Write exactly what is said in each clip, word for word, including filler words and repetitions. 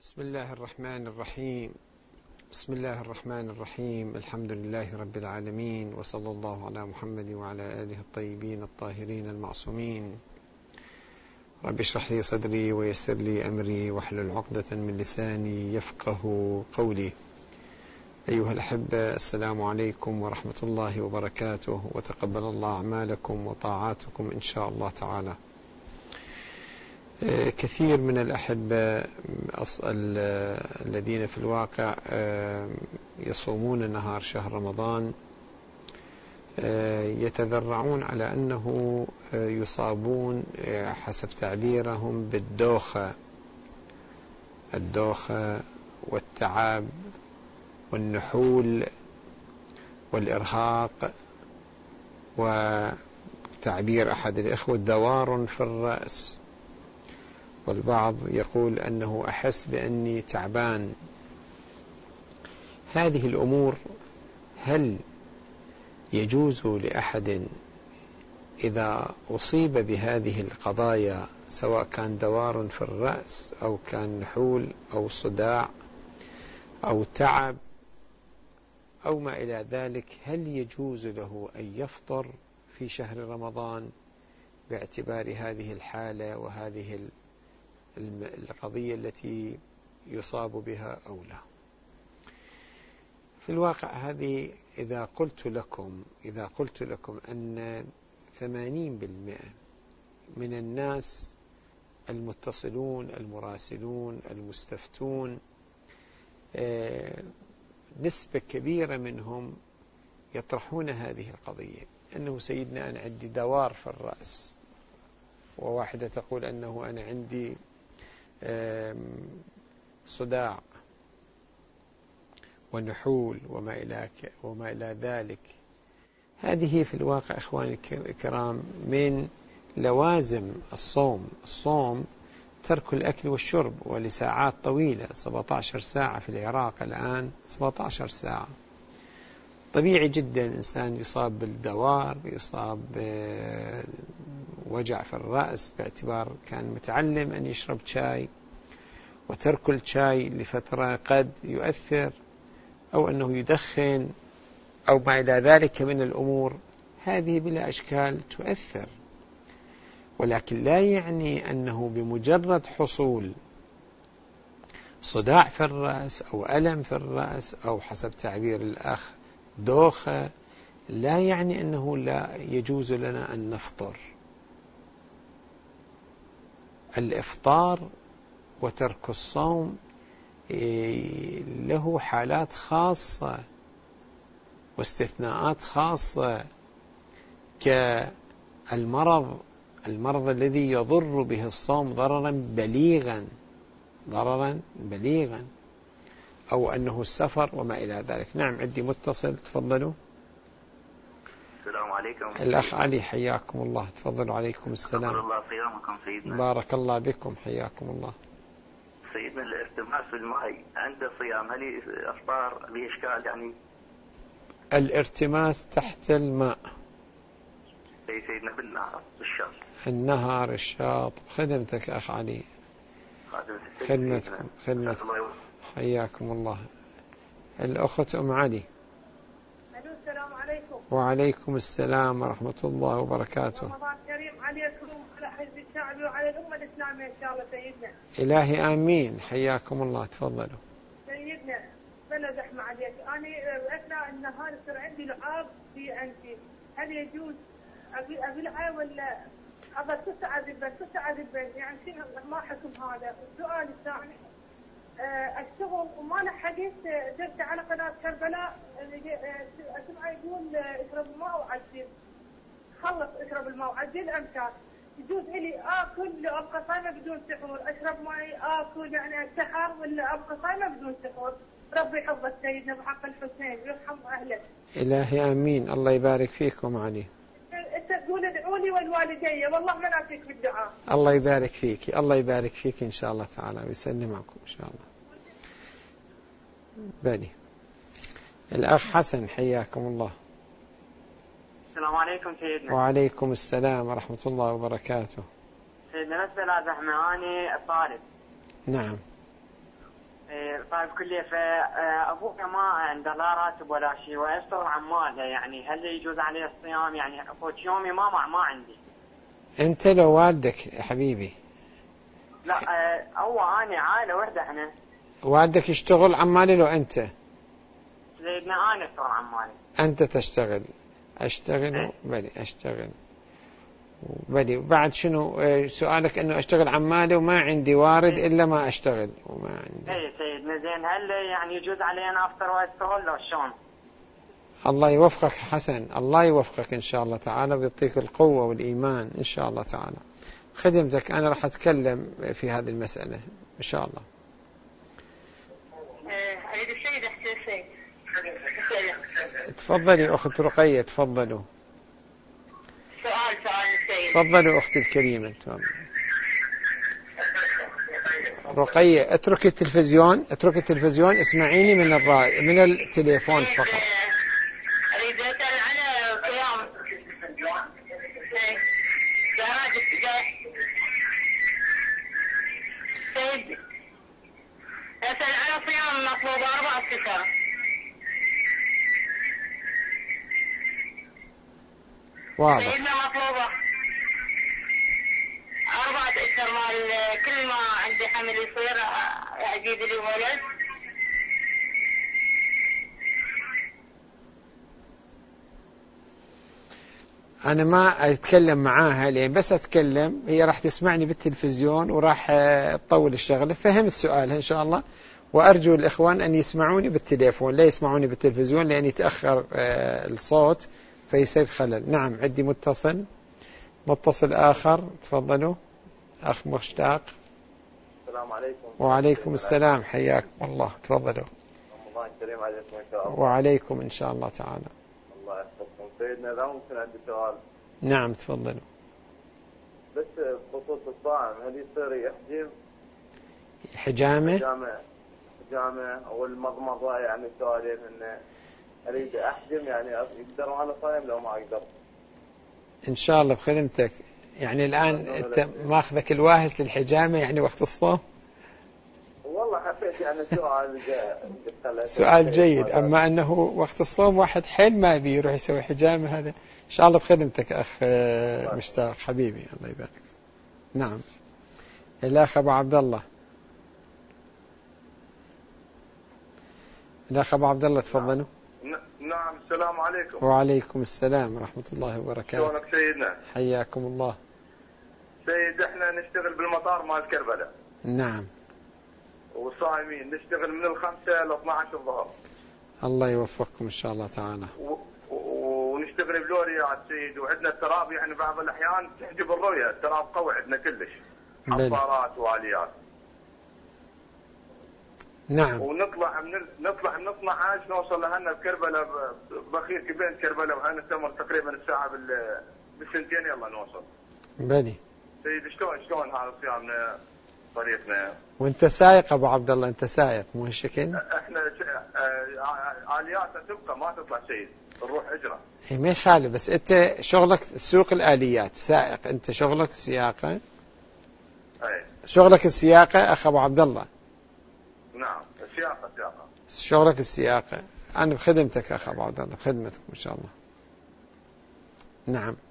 بسم الله الرحمن الرحيم بسم الله الرحمن الرحيم الحمد لله رب العالمين، وصلى الله على محمد وعلى آله الطيبين الطاهرين المعصومين. رب اشرح لي صدري ويسر لي أمري واحلل عقدة من لساني يفقه قولي. أيها الأحبة، السلام عليكم ورحمة الله وبركاته، وتقبل الله أعمالكم وطاعاتكم إن شاء الله تعالى. كثير من الأحبة الذين في الواقع يصومون نهار شهر رمضان يتذرعون على أنه يصابون حسب تعبيرهم بالدوخة الدوخة والتعب والنحول والإرهاق، وتعبير أحد الإخوة دوار في الرأس، والبعض يقول أنه أحس بأني تعبان. هذه الأمور هل يجوز لأحد إذا أصيب بهذه القضايا، سواء كان دوار في الرأس أو كان نحول أو صداع أو تعب أو ما إلى ذلك، هل يجوز له أن يفطر في شهر رمضان باعتبار هذه الحالة وهذه القضية التي يصاب بها أو لا؟ في الواقع هذه إذا قلت لكم إذا قلت لكم أن ثمانين بالمئة من الناس المتصلون المراسلون المستفتون نسبة كبيرة منهم يطرحون هذه القضية، أنه سيدنا أنا عندي دوار في الرأس، وواحدة تقول أنه أنا عندي صداع ونحول وما إلى وما إلى ذلك. هذه في الواقع إخواني الكرام من لوازم الصوم. الصوم ترك الأكل والشرب، ولساعات طويلة، سبعة عشر ساعة في العراق الآن، سبعة عشر ساعة. طبيعي جدا إنسان يصاب بالدوار، يصاب بوجع في الرأس باعتبار كان متعلم أن يشرب شاي، وترك الشاي لفترة قد يؤثر، أو أنه يدخن أو ما إلى ذلك من الأمور. هذه بلا إشكال تؤثر، ولكن لا يعني أنه بمجرد حصول صداع في الرأس أو ألم في الرأس أو حسب تعبير الأخ دوخة، لا يعني أنه لا يجوز لنا أن نفطر. الإفطار وترك الصوم له حالات خاصة واستثناءات خاصة، كالمرض المرض الذي يضر به الصوم ضررا بليغا ضررا بليغا أو أنه السفر وما إلى ذلك. نعم، عندي متصل، تفضلوا. السلام عليكم. الأخ علي، حياكم الله، تفضلوا. عليكم السلام. الله صيامكم سيدنا. بارك الله بكم، حياكم الله. سيدنا، الارتماس في الماء عند الصيام هل أفطار بإشكال يعني؟ الارتماس تحت الماء أي سيدنا بالنهار بالشاط. النهار الشاط. خدمتك أخ علي، خدمتكم خدمتكم حياكم الله. الأخت أم علي. السلام عليكم. وعليكم السلام ورحمة الله وبركاته. رمضان كريم عليكم وعلى حزب الشعب وعلى الأمة الإسلامية إن شاء الله سيدنا. إلهي آمين، حياكم الله، تفضلوا. سيدنا بلا زحمة عليك، أنا أثناء النهار يصير عندي لعاب في أنفي، هل يجوز أبلعه ولا أبى تسعة ذبة تسعة ذبة يعني شنو ما حكم هذا؟ السؤال الثاني، أشتغل وما لحقت درت على قناة كربلاء، أسمع يقول اشرب الماء وعجل، خلص اشرب الماء وعجل أمشار. يجوز إلي آكل لو أبقى صايمة بدون سحور، أشرب ماء آكل يعني أسحر ولا أبقى صايمة بدون سحور؟ ربي يحفظك سيدنا بحق الحسين ويرحم أهلك. إلهي آمين، الله يبارك فيكم علي. أنت تقول ادعوا لي والوالدي، والله ما ناسيك بالدعاء. الله يبارك فيك، الله يبارك فيك إن شاء الله تعالى، ويسلمكم إن شاء الله. بني الأخ حسن، حياكم الله. السلام عليكم سيدنا. وعليكم السلام ورحمة الله وبركاته. سيدنا نسأل زحمة، أنا الطالب. نعم. طالب كلية، فأبوك ما عنده لا راتب ولا شيء ويشتغل عمال، يعني هل يجوز عليه الصيام؟ يعني قوت يومي ما ما, ما عندي. أنت لو والدك يا حبيبي؟ لا هو أنا عائلة وحدة احنا. والدك يشتغل عمالي لو أنت؟ سيدنا أنا أشتغل عمالي. أنت تشتغل؟ أشتغل بلي أشتغل بلي. وبعد شنو سؤالك؟ أنه أشتغل عمالي وما عندي وارد إلا ما أشتغل وما عندي. إيه سيدنا زين، هل يعني يجوز علي أن أفطر وأشتغل لو شلون؟ الله يوفقك حسن، الله يوفقك إن شاء الله تعالى ويعطيك القوة والإيمان إن شاء الله تعالى. خدمتك أنا راح أتكلم في هذه المسألة إن شاء الله. أريد السيد حسين. تفضلي أخت رقية، تفضلوا. سؤال سؤال السيد. تفضلوا أختي الكريمة، تفضلوا. رقية اترك التلفزيون، اترك التلفزيون، اسمعيني من الرا... من التليفون فقط. أريد أسأل على صيام. سيد أسأل على صيام مطلوب أربعة أشهر. واضح. سيدنا مطلوبة أربعة أشهر، مال كل ما عندي حمل يصير أجيب لي ولد. أنا ما أتكلم معاها لين بس أتكلم هي راح تسمعني بالتلفزيون وراح تطول الشغلة. فهمت سؤالها إن شاء الله، وأرجو الإخوان أن يسمعوني بالتليفون لا يسمعوني بالتلفزيون لأن يتأخر الصوت فيصير خلل. نعم عندي متصل متصل آخر، تفضلوا أخ مشتاق. السلام عليكم. وعليكم السلام، حياكم الله، تفضلوا. الله الكريم عليكم إن شاء الله. وعليكم إن شاء الله تعالى. الله يحفظكم. سيدنا إذا ممكن عندي سؤال. نعم تفضلوا. بس بخصوص الصائم، هل يصير يحجم؟ حجامة؟ حجامة حجامة أو المضمضة، يعني سؤالين إنه أريد أحجم يعني يقدر وأنا صايم لو ما أقدر. إن شاء الله بخدمتك. يعني الآن أنت ماخذك الواهس للحجامة يعني وقت الصوم؟ والله حبيت يعني سؤال سؤال جيد، أما أنه وقت الصوم واحد حيل ما بي يروح يسوي حجامة، هذا إن شاء الله بخدمتك أخ مشتاق حبيبي، الله يبارك. نعم الأخ أبو عبد الله. الأخ أبو عبد الله تفضلوا. نعم السلام عليكم. وعليكم السلام ورحمة الله وبركاته. شلونك سيدنا؟ حياكم الله. سيد احنا نشتغل بالمطار مال كربلاء. نعم. وصايمين نشتغل من الخمسة ل اثني عشر الظهر. الله يوفقكم إن شاء الله تعالى. و... ونشتغل بلوريات سيد، وعندنا التراب يعني بعض الأحيان تحجب الرؤية، التراب قوي عندنا كلش، حفارات واليات. نعم. ونطلع من نطلع من اثني عشر نوصل لهنا بكربلاء بخير كبين كربلاء، وهنا تمر تقريبا الساعة بال بالسنتين يلا نوصل. بلي. سيد شلون شلون هذا صيامنا طريقنا؟ وانت سايق ابو عبد الله، انت سايق مو هالشكل؟ احنا الياتنا تبقى ما تطلع سيد، نروح اجره. اي ما يخالف، بس انت شغلك سوق الاليات، سائق انت شغلك السياقه. اي شغلك السياقه اخ ابو عبد الله. نعم السياقه السياقه. شغلك السياقه. انا بخدمتك اخ ابو عبد الله، بخدمتكم ان شاء الله. نعم.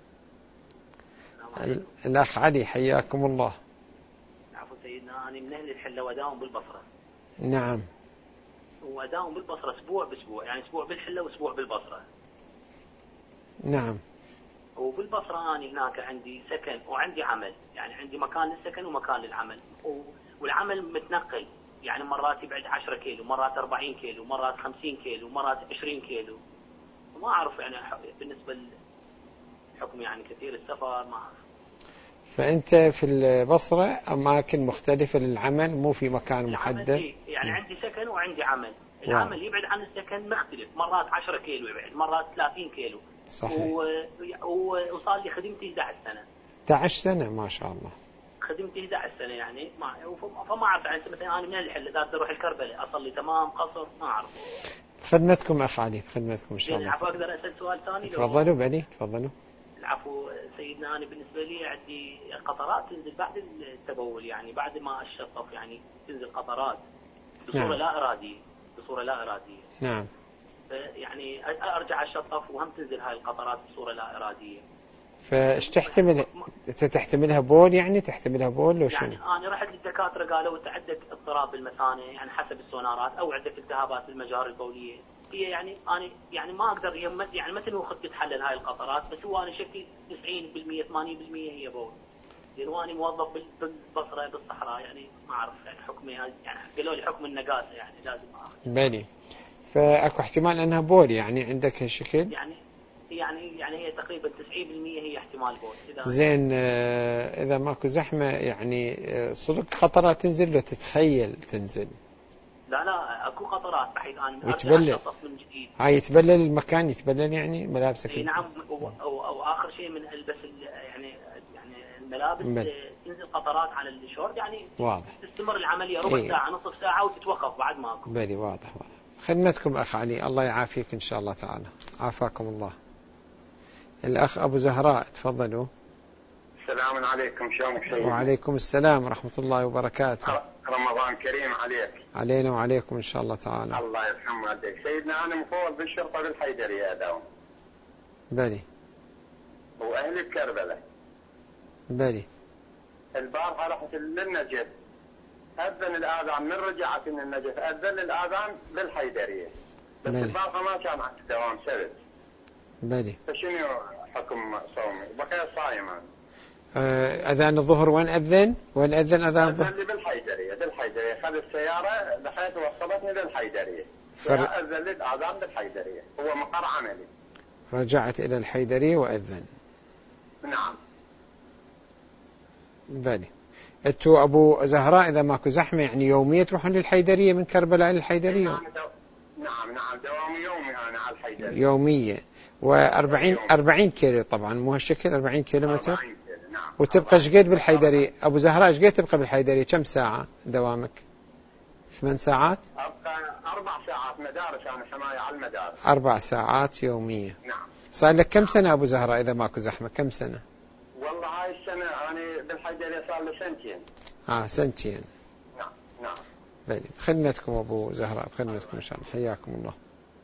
الاخ علي حياكم الله. عفوا سيدنا، أنا من أهل الحلة وأداوم بالبصرة. نعم. وأداوم بالبصرة أسبوع بأسبوع، يعني أسبوع بالحلة وأسبوع بالبصرة. نعم. وبالبصرة أنا هناك عندي سكن وعندي عمل، يعني عندي مكان للسكن ومكان للعمل، والعمل متنقل، يعني مرات يبعد عشرة كيلو، مرات أربعين كيلو، مرات خمسين كيلو، مرات عشرين كيلو. وما أعرف يعني بالنسبة للحكم يعني كثير السفر ما أعرف. فأنت في البصرة أماكن مختلفة للعمل، مو في مكان محدد؟ يعني م. عندي سكن وعندي عمل. العمل واو. يبعد عن السكن مختلف، مرات عشرة كيلو يبعد، مرات ثلاثين كيلو. صحيح. وصار لي خدمتي إحدى عشرة سنة. إحدى عشرة سنة ما شاء الله. خدمتي إحدى عشرة سنة يعني ما فما أعرف يعني مثلا أنا من الحل إذا أروح الكربلاء أصلي تمام قصر ما أعرف. خدمتكم أخ علي، خدمتكم إن شاء الله. العفو أقدر أسأل سؤال ثاني؟ تفضلوا بني تفضلوا. العفو سيدنا، أنا بالنسبة لي عندي قطرات تنزل بعد التبول، يعني بعد ما أشطف يعني تنزل قطرات. بصورة نعم. لا إرادية بصورة لا إرادية نعم. يعني أرجع أشطف وهم تنزل هاي القطرات بصورة لا إرادية. فايش تحتمل؟ تحتملها بول يعني تحتملها بول لو شنو؟ يعني أنا رحت للدكاترة قالوا أنت عندك اضطراب بالمثانة يعني حسب السونارات، أو عندك التهابات بالمجاري البولية. هي يعني أنا يعني ما أقدر يعني مثل هو خد تتحلل هاي القطرات، بس هو أنا شكلي تسعين بالمئة ثمانين بالمئة هي بول. لأنه أنا موظف بالبصرة بالصحراء يعني ما أعرف يعني حكمي يعني قالوا لي حكم النقاسة يعني لازم أخذ. بالي. فأكو احتمال أنها بول يعني عندك هالشكل؟ يعني يعني يعني هي تقريبا تسعين بالمئة هي احتمال بول. زين آه إذا ماكو زحمة يعني آه صدق قطرات تنزل لو تتخيل تنزل؟ لا لا اكو قطرات بحيث ان ويتبلل من جديد. هاي يتبلل المكان يتبلل يعني ملابسك؟ اي نعم. أو, أو, او اخر شيء من البس يعني يعني الملابس بل. تنزل قطرات على الشورت يعني واضح. تستمر العملية ربع إيه؟ ساعة نصف ساعة وتتوقف بعد ما اكو. بالي واضح واضح. خدمتكم أخ علي، الله يعافيك إن شاء الله تعالى. عافاكم الله. الأخ أبو زهراء تفضلوا. السلام عليكم. شلونك سيدنا؟ وعليكم السلام ورحمة الله وبركاته. رمضان كريم عليك. علينا وعليكم إن شاء الله تعالى. الله يرحم والديك. سيدنا أنا مفوض بالشرطة بالحيدرية داوم. بالي. وأهلي بكربلاء. بالي. البارحة رحت للنجف، أذن الآذان من رجعت من النجف أذن الآذان بالحيدرية، بس بالي. البارحة ما كان عندي دوام سبت. بالي. فشنو حكم صومي؟ بقيت صايم أنا. أذان الظهر وين أذن؟ وين أذن أذان الظهر؟ أذن لي بالحيدرية بالحيدرية خذ السيارة بحيث وصلتني للحيدرية. فر... أذن لي الآذان بالحيدرية، هو مقر عملي. رجعت إلى الحيدرية وأذن. نعم. بالي. أنتوا أبو زهراء إذا ماكو زحمة يعني يومية تروحون للحيدرية من كربلاء إلى الحيدرية؟ نعم دو... نعم نعم دوام يومي أنا على الحيدرية. يومية. وأربعين أربعين كيلو طبعا مو هالشكل أربعين كيلومتر. أربعين كيلو نعم. وتبقى شقد بالحيدرية أبو زهراء؟ شقد تبقى بالحيدرية؟ كم ساعة دوامك؟ ثمان ساعات؟ أبقى أربع ساعات مدارس أنا حماية على المدارس. أربع ساعات يومية. نعم. صار لك كم سنة أبو زهراء إذا ماكو زحمة؟ كم سنة؟ والله هاي السنة أنا بالحيدرية صار لي سنتين. آه سنتين. نعم نعم. بلي. بخدمتكم أبو زهراء بخدمتكم إن شاء الله. حياكم الله.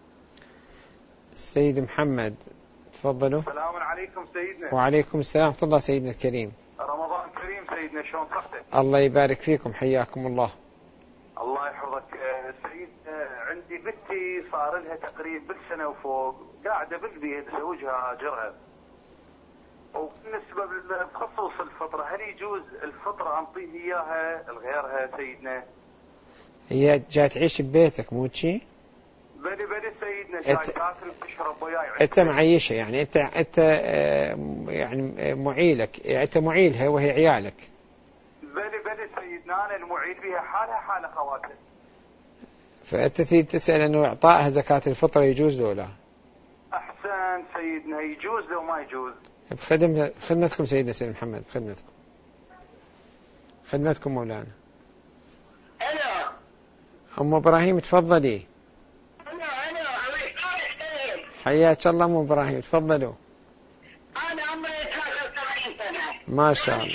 السيد محمد تفضلوا. السلام عليكم سيدنا. وعليكم السلام ورحمة الله سيدنا الكريم. رمضان كريم سيدنا، شلون صحتك؟ الله يبارك فيكم حياكم الله. الله يحفظك سيد. عندي بنتي صار لها تقريبا بالسنة وفوق قاعدة بالبيت زوجها هاجرها، وبالنسبة بخصوص الفطرة هل يجوز الفطرة أنطيه إياها لغيرها سيدنا؟ هي جاي تعيش ببيتك مو شي؟ بلي بلي سيدنا، جاي تاكل تشرب وياي. انت معيشة يعني انت انت يعني معيلك، انت معيلها وهي عيالك. بلي بلي سيدنا انا المعيل بها حالها حال اخواتها. فانت تريد تسأل انه اعطائها زكاة الفطرة يجوز لو لا؟ احسن سيدنا، يجوز لو ما يجوز؟ بخدم خدمتكم سيدنا سيد محمد بخدمتكم. خدمتكم مولانا. الو. ام ابراهيم تفضلي. حياك الله ام ابراهيم تفضلوا. انا عمري ثلاثة وسبعين سنة. ما شاء الله.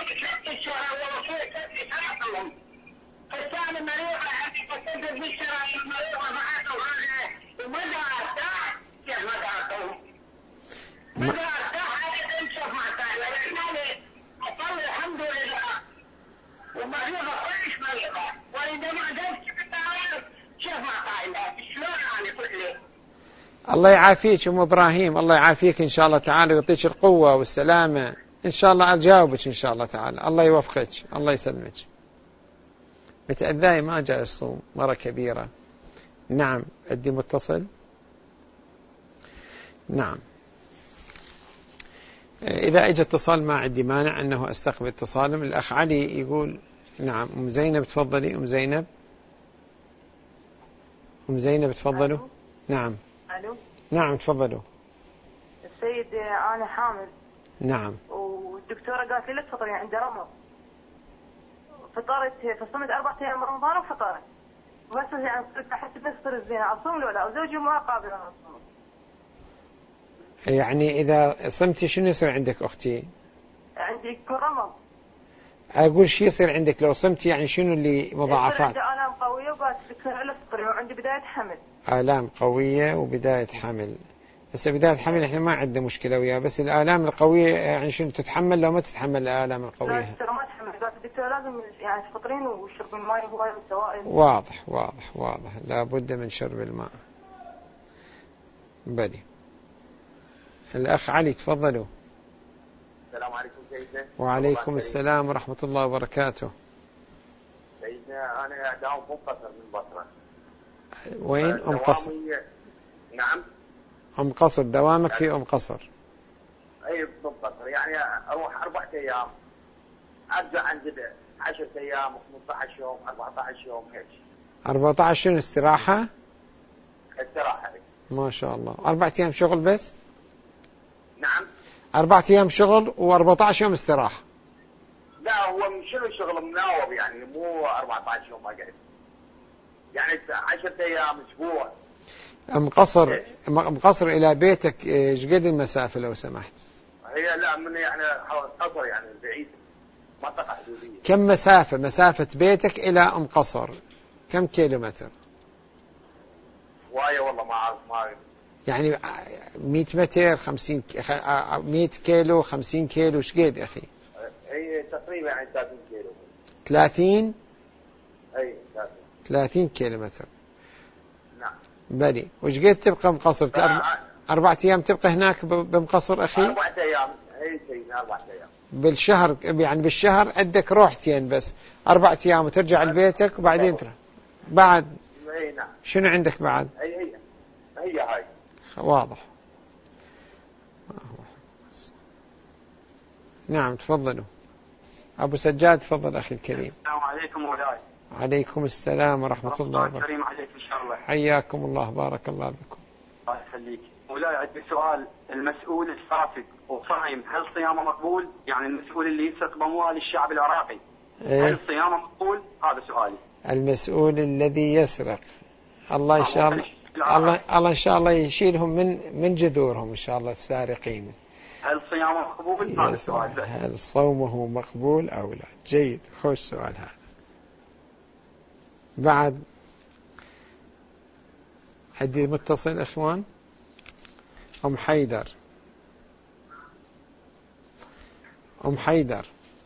فانا مريضة عندي فتدر بالشرايين مريضة معاك وهذا وما دعتها كيف ما دعتهم؟ ما دعتها هذا انشف معتها لأنني أصلي الحمد لله ومريضة كلش مريضة وإذا ما قدرت بالتعاير كيف معتها شلون يعني كله؟ الله يعافيك ام ابراهيم، الله يعافيك ان شاء الله تعالى ويعطيك القوة والسلامة ان شاء الله. اجاوبك ان شاء الله تعالى. الله يوفقك الله يسلمك. متأذاي ما جاء الصوم مرة كبيرة. نعم أدي متصل. نعم إذا اجى اتصال ما عندي مانع أنه أستقبل اتصالهم. الأخ علي يقول نعم. أم زينب تفضلي. أم زينب. أم زينب تفضلوا. نعم. ألو. نعم تفضلوا. السيد أنا حامل. نعم. والدكتورة قالت لي لا تفطري عند رمض. فطرت فصمت أربعة أيام رمضان وفطرت. بس يعني حتى بفطر الزينة أصوم ولا وزوجي ما قابل أن أصوم. يعني إذا صمتي شنو يصير عندك أختي؟ عندي رمض. أقول شي يصير عندك لو صمتي يعني شنو اللي مضاعفات؟ عندي آلام قوية نوبات دكتور الفطري وعندي بداية حمل. آلام قوية وبداية حمل. بس بداية حمل احنا ما عندنا مشكلة وياه، بس الآلام القوية يعني شنو تتحمل لو ما تتحمل الآلام لا القوية؟ دكتور ما تحمل، بس الدكتور لازم يعني تفطرين وشرب الماء هواي والسوائل. واضح واضح واضح، لابد من شرب الماء. بلي. الأخ علي تفضلوا. السلام عليكم سيدنا. وعليكم السلام ورحمة الله وبركاته. سيدنا أنا داوم منقصر من بصرة. وين أم قصر؟ نعم. أم قصر، دوامك في أم قصر؟ أي أم قصر، يعني أروح أربعة أيام أرجع عندي عشرة أيام خمسة عشر يوم أربعة عشر يوم هيك. أربعة عشر استراحة؟ استراحة. ما شاء الله. أربعة أيام شغل بس؟ نعم. أربعة أيام شغل وأربعة عشر يوم استراحة. لا هو من شنو شغل مناوب يعني مو أربعة عشر يوم أقعد. يعني عشرة أيام أسبوع. أم قصر أم قصر إلى بيتك إيش قد المسافة لو سمحت؟ هي لا من يعني قصر يعني بعيد منطقة حدودية. كم مسافة مسافة بيتك إلى أم قصر؟ كم كيلومتر؟ وايا والله ما أعرف ما أعرف. يعني مئة متر خمسين مئة كيلو خمسين كيلو إيش قد يا أخي؟ هي تقريبا يعني ثلاثين كيلو. ثلاثين؟ أي ثلاثين. ثلاثين كيلومتر. نعم. بلي. وش قد تبقى مقصر؟ أربع... أربعة أيام تبقى هناك بمقصر أخي؟ أربعة أيام. أي شيء أربعة أيام. بالشهر يعني بالشهر عندك روحتين بس، أربعة أيام وترجع لبيتك وبعدين ترى. بعد. أي نعم. شنو عندك بعد؟ أي هي. هي هاي. واضح. نعم تفضلوا. أبو سجاد تفضل أخي الكريم. السلام عليكم مولاي. عليكم السلام ورحمة الله وبركاته. كريم عليك إن شاء الله. حياكم الله بارك الله بكم. الله يخليك. مولاي عندي سؤال، المسؤول الفاسد وصايم هل صيامه مقبول؟ يعني المسؤول اللي يسرق أموال الشعب العراقي إيه؟ هل صيامه مقبول؟ هذا سؤالي. المسؤول الذي يسرق الله إن شاء الله الله الله إن شاء الله يشيلهم من من جذورهم إن شاء الله السارقين. هل صيامه مقبول؟ هذا السؤال. هل صومه مقبول أو لا؟ جيد، خوش سؤال هذا. بعد عندي متصل إخوان. أم حيدر. أم حيدر.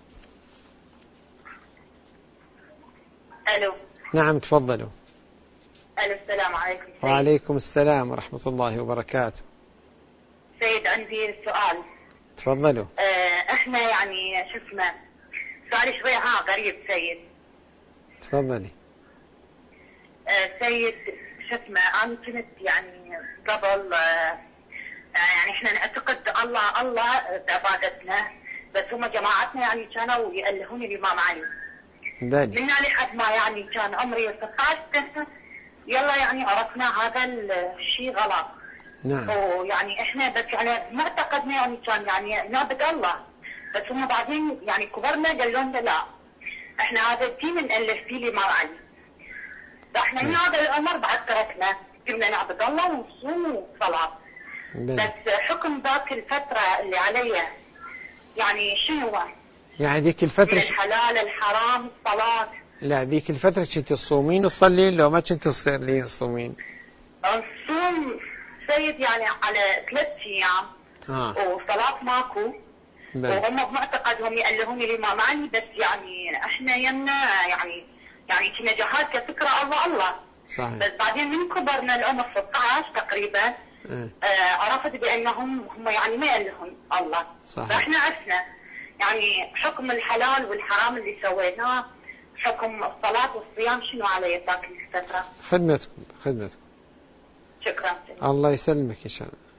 ألو. نعم تفضلوا. ألو السلام عليكم سيد. وعليكم السلام ورحمة الله وبركاته. سيد عندي سؤال. تفضلوا. اه احنا يعني شو اسمه سؤالي شوية ها غريب سيد. تفضلي. اه سيد شو اسمه أنا كنت يعني قبل اه يعني احنا نعتقد الله الله بعبادتنا، بس هم جماعتنا يعني كانوا يألهون الإمام علي. بلي. من لحد ما يعني كان عمري ستة عشر سنة يلا يعني عرفنا هذا الشيء غلط. نعم. ويعني احنا بس يعني ما اعتقدنا يعني كان يعني نعبد الله، بس هم بعدين يعني كبرنا قالوا لنا لا احنا هذا الدين نألف فيه الإمام علي. فاحنا من هذا الأمر بعد تركنا قمنا نعبد الله ونصوم وصلاة. بس حكم ذاك الفترة اللي علي يعني شنو هو؟ يعني ذيك الفترة ش... الحلال الحرام الصلاة. لا ذيك الفترة كنت تصومين وتصلين لو ما كنت تصلين تصومين؟ نصوم سيد يعني على ثلاث أيام آه. وصلاة ماكو. بل. وهم بمعتقدهم يألهون الإمام علي، بس يعني احنا يمنا يعني يعني كنا جهاد كفكرة الله الله. صحيح. بس بعدين من كبرنا العمر ستة عشر تقريبا اه. آه عرفت بأنهم هم يعني ما يألهون الله. صحيح. فاحنا عشنا يعني حكم الحلال والحرام اللي سويناه، حكم الصلاة والصيام شنو علي ذاك الفترة؟ خدمتكم خدمتكم. شكرا. الله يسلمك إن شاء الله.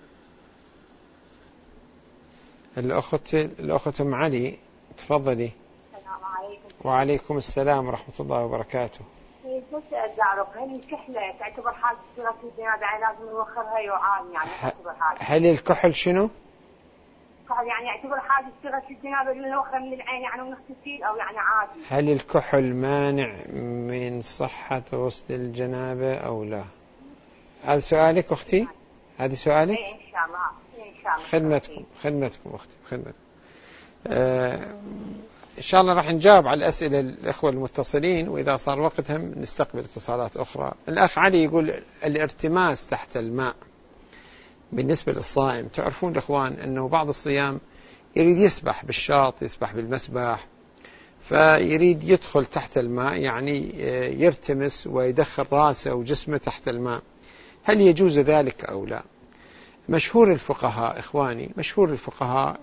الأخت الأخت أم علي تفضلي. السلام عليكم. وعليكم السلام ورحمة الله وبركاته. بس أريد أعرف هل الكحلة تعتبر حاجة صيغة الجنابة يعني لازم نوخرها يوعان يعني تعتبر حاجة؟ هل الكحل شنو؟ الكحل يعني يعتبر حاجة صيغة الجنابة اللي نوخر من العين يعني ونغتسل أو يعني عادي؟ هل الكحل مانع من صحة غسل الجنابة أو لا؟ هذا سؤالك أختي؟ هذا سؤالك؟ إيه إن شاء الله. إن شاء الله. خدمتكم خدمتكم أختي خدمتكم. آه إن شاء الله راح نجاوب على الأسئلة الإخوة المتصلين، وإذا صار وقتهم نستقبل اتصالات أخرى. الأخ علي يقول الارتماس تحت الماء بالنسبة للصائم. تعرفون الإخوان أنه بعض الصيام يريد يسبح بالشاط، يسبح بالمسبح، فيريد يدخل تحت الماء، يعني يرتمس ويدخل رأسه وجسمه تحت الماء. هل يجوز ذلك أو لا؟ مشهور الفقهاء إخواني، مشهور الفقهاء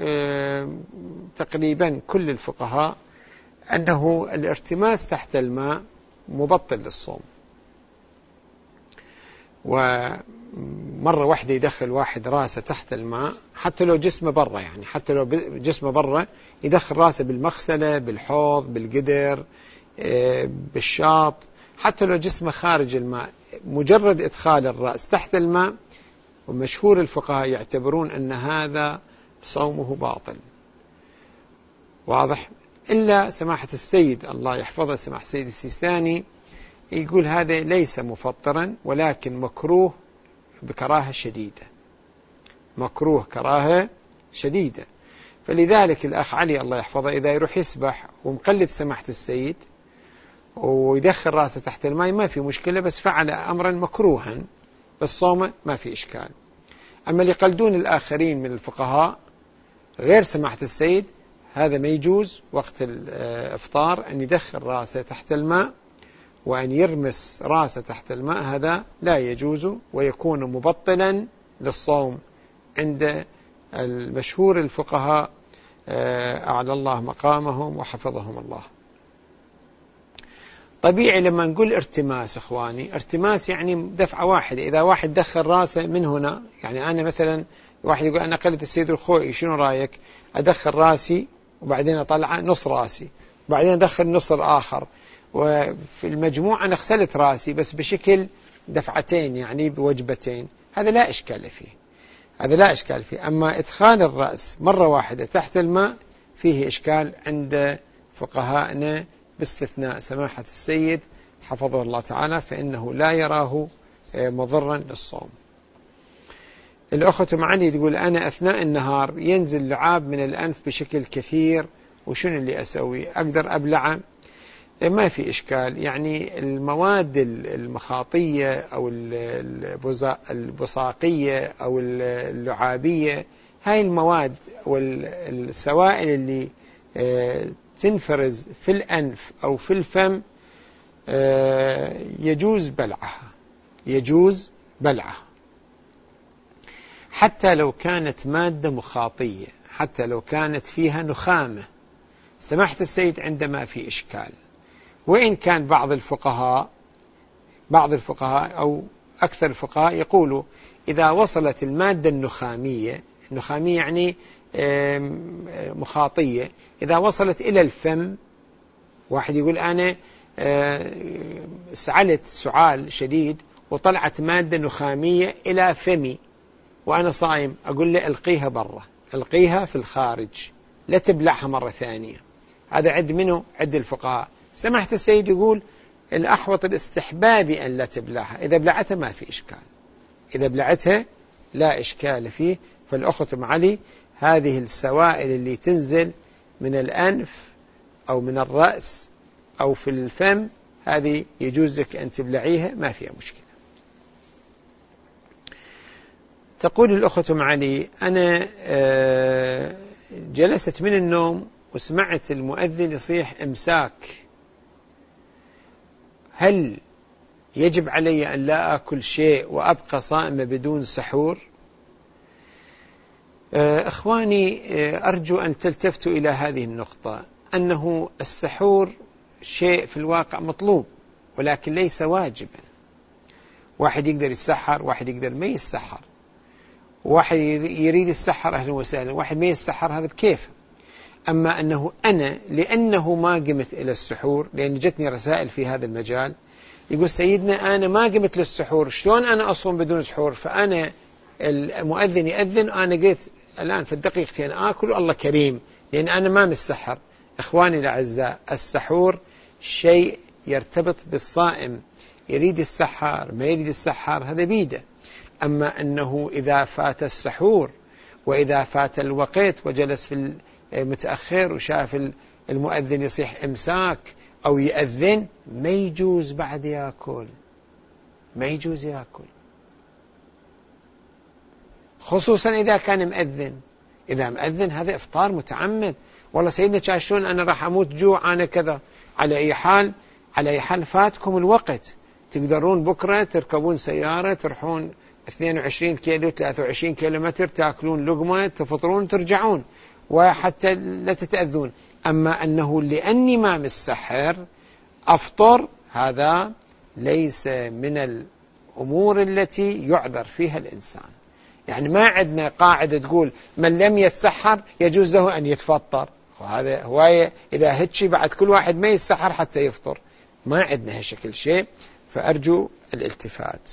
تقريبا كل الفقهاء أنه الارتماس تحت الماء مبطل للصوم. ومرة واحدة يدخل واحد راسه تحت الماء حتى لو جسمه برا، يعني حتى لو جسمه برا يدخل راسه بالمغسلة، بالحوض، بالقدر، بالشاط، حتى لو جسمه خارج الماء، مجرد إدخال الرأس تحت الماء، ومشهور الفقهاء يعتبرون أن هذا صومه باطل. واضح؟ إلا سماحة السيد الله يحفظه، سماحة السيد السيستاني يقول هذا ليس مفطرا ولكن مكروه بكراهة شديدة، مكروه كراهة شديدة. فلذلك الأخ علي الله يحفظه إذا يروح يسبح ومقلد سماحة السيد ويدخل رأسه تحت الماء ما في مشكلة، بس فعل أمرا مكروها، بس صومه ما في إشكال. أما اللي يقلدون الآخرين من الفقهاء غير سماحة السيد، هذا ما يجوز وقت الإفطار أن يدخل رأسه تحت الماء وأن يرمس رأسه تحت الماء، هذا لا يجوز ويكون مبطلا للصوم عند المشهور الفقهاء أعلى الله مقامهم وحفظهم الله. طبيعي لما نقول ارتماس إخواني، ارتماس يعني دفعة واحدة. إذا واحد دخل راسه من هنا، يعني أنا مثلا واحد يقول أنا قلت السيد الخوئي شنو رأيك؟ أدخل راسي وبعدين أطلع نص راسي، وبعدين أدخل نص الآخر، وفي المجموع أنا غسلت راسي بس بشكل دفعتين، يعني بوجبتين. هذا لا إشكال فيه، هذا لا إشكال فيه. أما إدخال الرأس مرة واحدة تحت الماء فيه إشكال عند فقهائنا، باستثناء سماحة السيد حفظه الله تعالى، فإنه لا يراه مضرا للصوم. الأخت معلي تقول أنا أثناء النهار ينزل لعاب من الأنف بشكل كثير، وشنو اللي أسوي؟ أقدر أبلعه؟ ما في إشكال. يعني المواد المخاطية أو البصاقية أو اللعابية، هاي المواد والسوائل اللي تنفرز في الأنف أو في الفم يجوز بلعها، يجوز بلعها حتى لو كانت مادة مخاطية، حتى لو كانت فيها نخامة. سماحة السيد عندما في إشكال، وإن كان بعض الفقهاء بعض الفقهاء أو أكثر الفقهاء يقولوا إذا وصلت المادة النخامية، النخامية يعني مخاطية، إذا وصلت إلى الفم، واحد يقول أنا سعلت سعال شديد وطلعت مادة نخامية إلى فمي وأنا صائم، أقول له ألقيها برا، ألقيها في الخارج، لا تبلعها مرة ثانية. هذا عد منه عد الفقهاء. سماحة السيد يقول الأحوط الاستحبابي أن لا تبلعها، إذا بلعتها ما في إشكال، إذا بلعتها لا إشكال فيه. فالأخت معلي هذه السوائل اللي تنزل من الأنف أو من الرأس أو في الفم، هذه يجوز لك أن تبلعيها ما فيها مشكلة. تقول الأخت معلي أنا جلست من النوم وسمعت المؤذن يصيح إمساك، هل يجب علي أن لا أكل شيء وأبقى صائمة بدون سحور؟ إخواني أرجو أن تلتفتوا إلى هذه النقطة، أنه السحور شيء في الواقع مطلوب ولكن ليس واجبا. واحد يقدر يسحر، واحد يقدر ما يسحر، واحد يريد السحر أهلا وسهلا، واحد ما يسحر هذا بكيف. أما أنه أنا لأنه ما قمت إلى السحور، لأن جتني رسائل في هذا المجال يقول سيدنا أنا ما قمت للسحور، شلون أنا أصوم بدون سحور؟ فأنا المؤذن يأذن أنا قلت الآن في الدقيقتين آكل، الله كريم، لأن أنا ما مسحر. إخواني الأعزاء، السحور شيء يرتبط بالصائم، يريد السحر ما يريد السحر هذا بيده. أما أنه إذا فات السحور وإذا فات الوقت وجلس في المتأخر وشاف المؤذن يصيح إمساك أو يأذن، ما يجوز بعد يأكل، ما يجوز يأكل، خصوصا إذا كان مؤذن. إذا مؤذن هذا إفطار متعمد. والله سيدنا شاشون أنا راح أموت جوع أنا كذا. على أي حال، على أي حال فاتكم الوقت، تقدرون بكرة تركبون سيارة تروحون اثنين وعشرين كيلو ثلاثة وعشرين كيلومتر، تأكلون لقمة تفطرون ترجعون، وحتى لا تتأذون. أما أنه لأني ما مسحر أفطر، هذا ليس من الأمور التي يعذر فيها الإنسان. يعني ما عندنا قاعدة تقول من لم يتسحر يجوز له أن يتفطر، وهذا هواية إذا هتشي بعد كل واحد ما يتسحر حتى يفطر، ما عندنا هالشكل شيء، فأرجو الالتفات.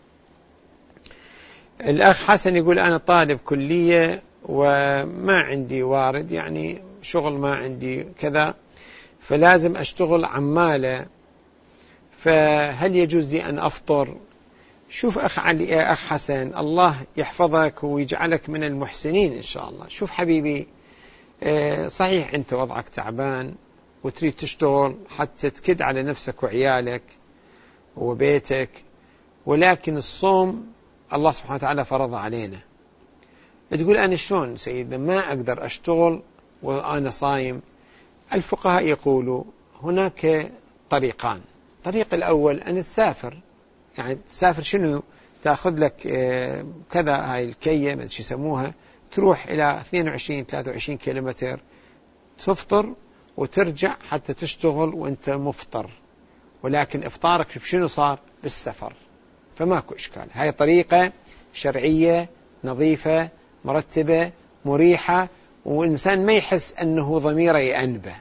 الأخ حسن يقول أنا طالب كلية وما عندي وارد، يعني شغل ما عندي كذا، فلازم أشتغل عمالة، فهل يجوز لي أن أفطر؟ شوف أخ علي، أخ حسن، الله يحفظك ويجعلك من المحسنين إن شاء الله. شوف حبيبي، صحيح أنت وضعك تعبان وتريد تشتغل حتى تكد على نفسك وعيالك وبيتك، ولكن الصوم الله سبحانه وتعالى فرض علينا. بتقول أنا شلون سيدنا ما أقدر أشتغل وأنا صايم؟ الفقهاء يقولوا هناك طريقان. الطريق الأول أن تسافر، يعني تسافر شنو؟ تأخذ لك كذا هاي الكية ما شو يسموها، تروح إلى اثنين وعشرين ثلاثة وعشرين كيلومتر، تفطر وترجع حتى تشتغل وانت مفطر، ولكن إفطارك بشنو صار؟ بالسفر، فماكو إشكال. هاي طريقة شرعية نظيفة مرتبة مريحة، وإنسان ما يحس أنه ضميره يأنبه،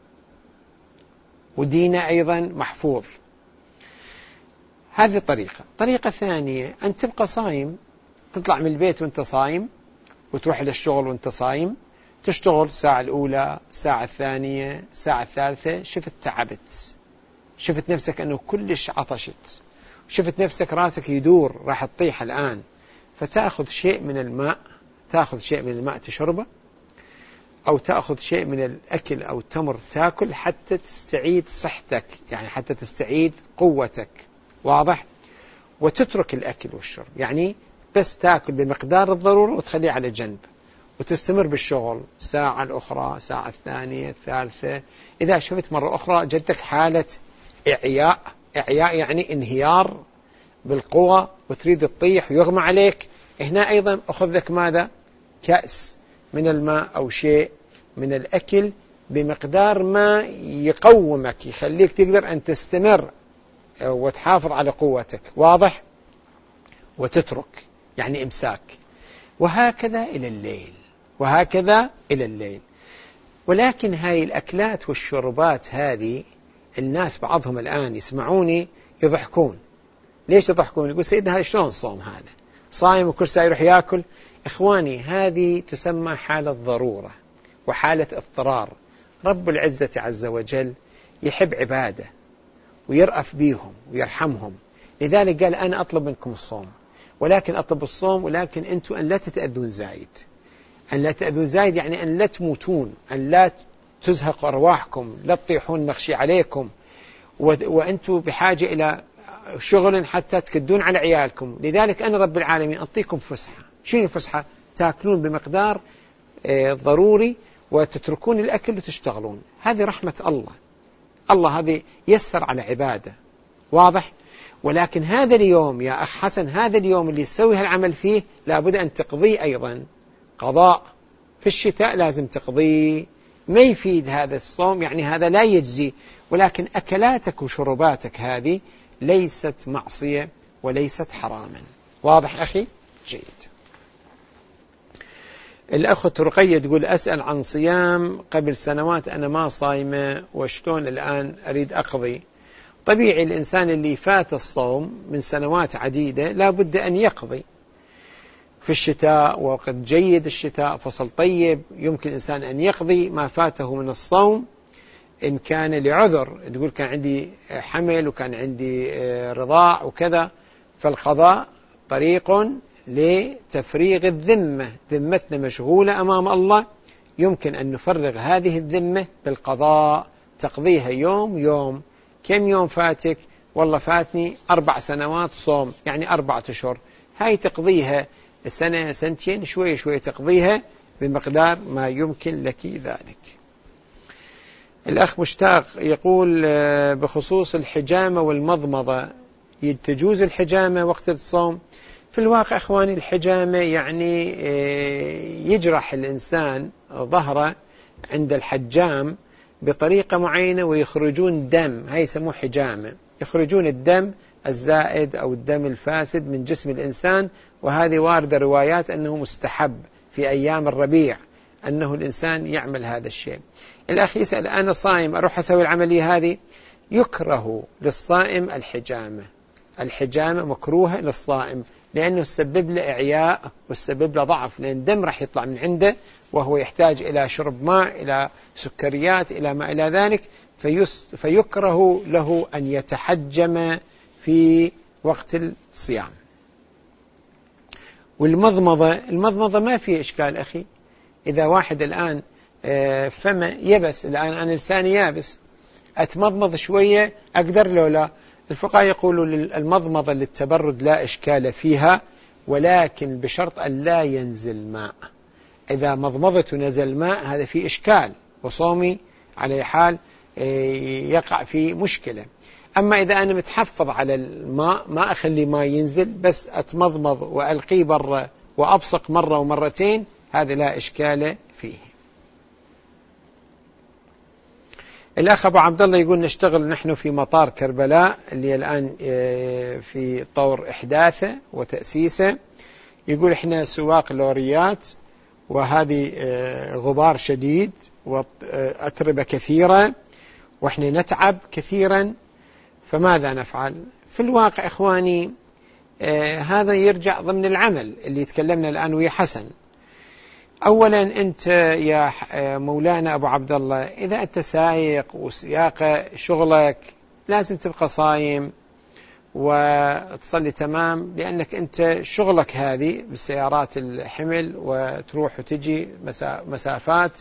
ودينه أيضا محفوظ. هذه طريقة. طريقة ثانية أن تبقى صايم، تطلع من البيت وانت صايم وتروح للشغل وانت صايم، تشتغل الساعة الأولى الساعة الثانية الساعة الثالثة، شفت تعبت، شفت نفسك أنه كلش عطشت، شفت نفسك راسك يدور راح تطيح الآن، فتأخذ شيء من الماء، تأخذ شيء من الماء تشربه، أو تأخذ شيء من الأكل أو التمر تأكل حتى تستعيد صحتك، يعني حتى تستعيد قوتك، واضح؟ وتترك الأكل والشرب، يعني بس تأكل بمقدار الضرورة وتخليه على جنب، وتستمر بالشغل ساعة الأخرى ساعة الثانية الثالثة. إذا شفت مرة أخرى جدك حالة إعياء، إعياء يعني انهيار بالقوة وتريد تطيح ويغمى عليك، هنا أيضا أخذ لك ماذا؟ كأس من الماء أو شيء من الأكل بمقدار ما يقومك، يخليك تقدر أن تستمر وتحافظ على قوتك، واضح؟ وتترك يعني إمساك، وهكذا إلى الليل، وهكذا إلى الليل. ولكن هاي الأكلات والشربات هذه الناس بعضهم الآن يسمعوني يضحكون. ليش يضحكون؟ يقول سيدنا هذا شلون صوم؟ هذا صايم وكل ساعة يروح يأكل. إخواني هذه تسمى حالة ضرورة وحالة اضطرار. رب العزة عز وجل يحب عباده ويرأف بيهم ويرحمهم، لذلك قال أنا أطلب منكم الصوم، ولكن أطلب الصوم ولكن أنتم أن لا تتأذون زايد. أن لا تتأذون زايد يعني أن لا تموتون، أن لا تزهق أرواحكم، لا تطيحون مغشي عليكم، وأنتم بحاجة إلى شغل حتى تكدون على عيالكم. لذلك أنا رب العالمين أعطيكم فسحة. شنو الفسحة؟ تأكلون بمقدار ضروري وتتركون الأكل وتشتغلون. هذه رحمة الله، الله هذه يسر على عباده، واضح؟ ولكن هذا اليوم يا أخ حسن، هذا اليوم اللي يسوي هالعمل فيه لابد أن تقضيه أيضا قضاء. في الشتاء لازم تقضيه، ما يفيد هذا الصوم، يعني هذا لا يجزي. ولكن أكلاتك وشرباتك هذه ليست معصية وليست حراما، واضح أخي؟ جيد. الأخت رقية تقول أسأل عن صيام قبل سنوات أنا ما صايمة وشلون الآن أريد أقضي. طبيعي الإنسان اللي فات الصوم من سنوات عديدة لا بد أن يقضي. في الشتاء وقت جيد، الشتاء فصل طيب، يمكن الإنسان أن يقضي ما فاته من الصوم إن كان لعذر. تقول كان عندي حمل وكان عندي رضاع وكذا، فالقضاء طريق لتفريغ الذمة، ذمتنا مشغولة أمام الله، يمكن أن نفرغ هذه الذمة بالقضاء، تقضيها يوم يوم. كم يوم فاتك؟ والله فاتني أربع سنوات صوم، يعني أربعة أشهر، هاي تقضيها سنة سنتين شوية شوية، تقضيها بمقدار ما يمكن لك ذلك. الأخ مشتاق يقول بخصوص الحجامة والمضمضة، تجوز الحجامة وقت الصوم؟ في الواقع أخواني الحجامة يعني يجرح الإنسان ظهره عند الحجام بطريقة معينة ويخرجون دم، هاي يسموه حجامة، يخرجون الدم الزائد أو الدم الفاسد من جسم الإنسان، وهذه واردة روايات أنه مستحب في أيام الربيع أنه الإنسان يعمل هذا الشيء. الأخ يسأل أنا صائم أروح أسوي العملية هذه؟ يكره للصائم الحجامة، الحجامة مكروهة للصائم لأنه سبب له إعياء وسبب له ضعف، لأن الدم راح يطلع من عنده وهو يحتاج إلى شرب ماء، إلى سكريات، إلى ما إلى ذلك، فيكره له أن يتحجم في وقت الصيام. والمضمضة، المضمضة ما فيه إشكال أخي، إذا واحد الآن فما يبس، الآن أنا لساني يابس أتمضمض شوية أقدر لو لا؟ الفقهاء يقولوا المضمضة للتبرد لا إشكال فيها، ولكن بشرط أن لا ينزل ماء. إذا مضمضت ونزل ماء هذا فيه إشكال، وصومي على حال يقع في مشكلة. أما إذا أنا متحفظ على الماء ما أخلي ما ينزل، بس أتمضمض وألقيه برا وأبصق مرة ومرتين، هذا لا إشكال فيه. الأخ أبو عبد الله يقول نشتغل نحن في مطار كربلاء اللي الآن في طور إحداثه وتأسيسه، يقول إحنا سواق لوريات، وهذه غبار شديد وأتربة كثيرة وإحنا نتعب كثيرا، فماذا نفعل؟ في الواقع إخواني هذا يرجع ضمن العمل اللي يتكلمنا الآن ويا حسن. أولا أنت يا مولانا أبو عبد الله إذا أنت سايق وسياقة شغلك لازم تبقى صايم وتصلي تمام، لأنك أنت شغلك هذه بالسيارات الحمل وتروح وتجي مسافات